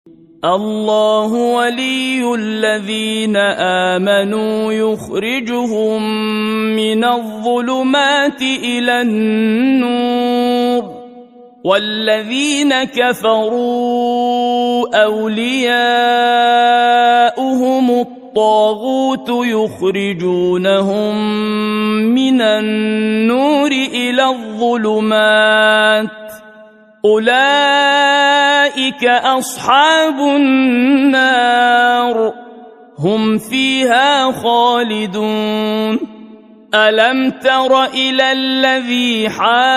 الله ولي الذين آمنوا يخرجهم من الظلمات إلى النور والذين كفروا أولياؤهم الطاغوت يخرجونهم من النور إلى الظلمات أولئك أصحاب النار هم فيها خالدون ألم تر إلى الذي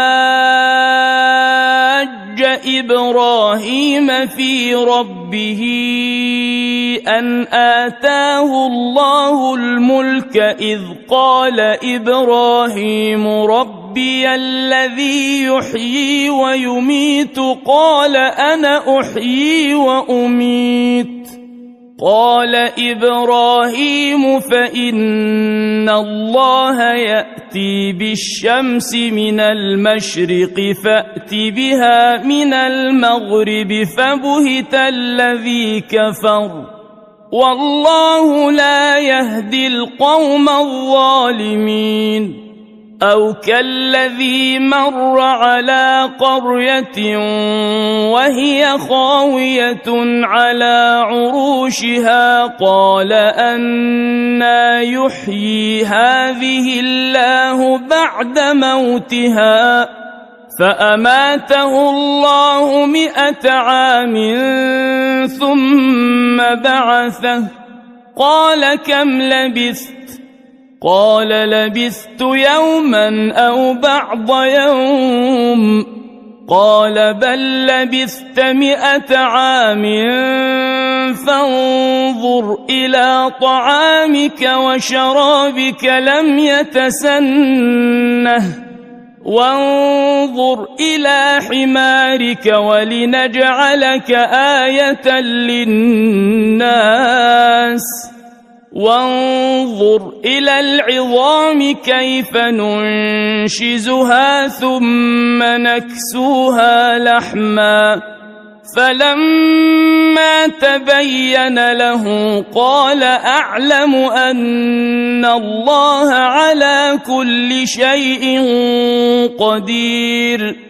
حاج إبراهيم في ربه أن آتاه الله الملك إذ قال إبراهيم ربي الذي يحيي ويميت قال أنا أحيي وأميت قال إبراهيم فإن الله يأتي بالشمس من المشرق فأت بها من المغرب فبهت الذي كفر والله لا يهدي القوم الظالمين أو كالذي مر على قرية وهي خاوية على عروشها قال أنى يحيي هذه الله بعد موتها فأماته الله 100 عام ثم بعثه قال كم لبثت قال لبثت يوما أو بعض يوم قال بل لبثت 100 عام فانظر إلى طعامك وشرابك لم يتسنه وانظر إلى حمارك ولنجعلك آية للناس وانظر إلى العظام كيف ننشزها ثم نكسوها لحما فلما تبين له قال أعلم أن الله على كل شيء قدير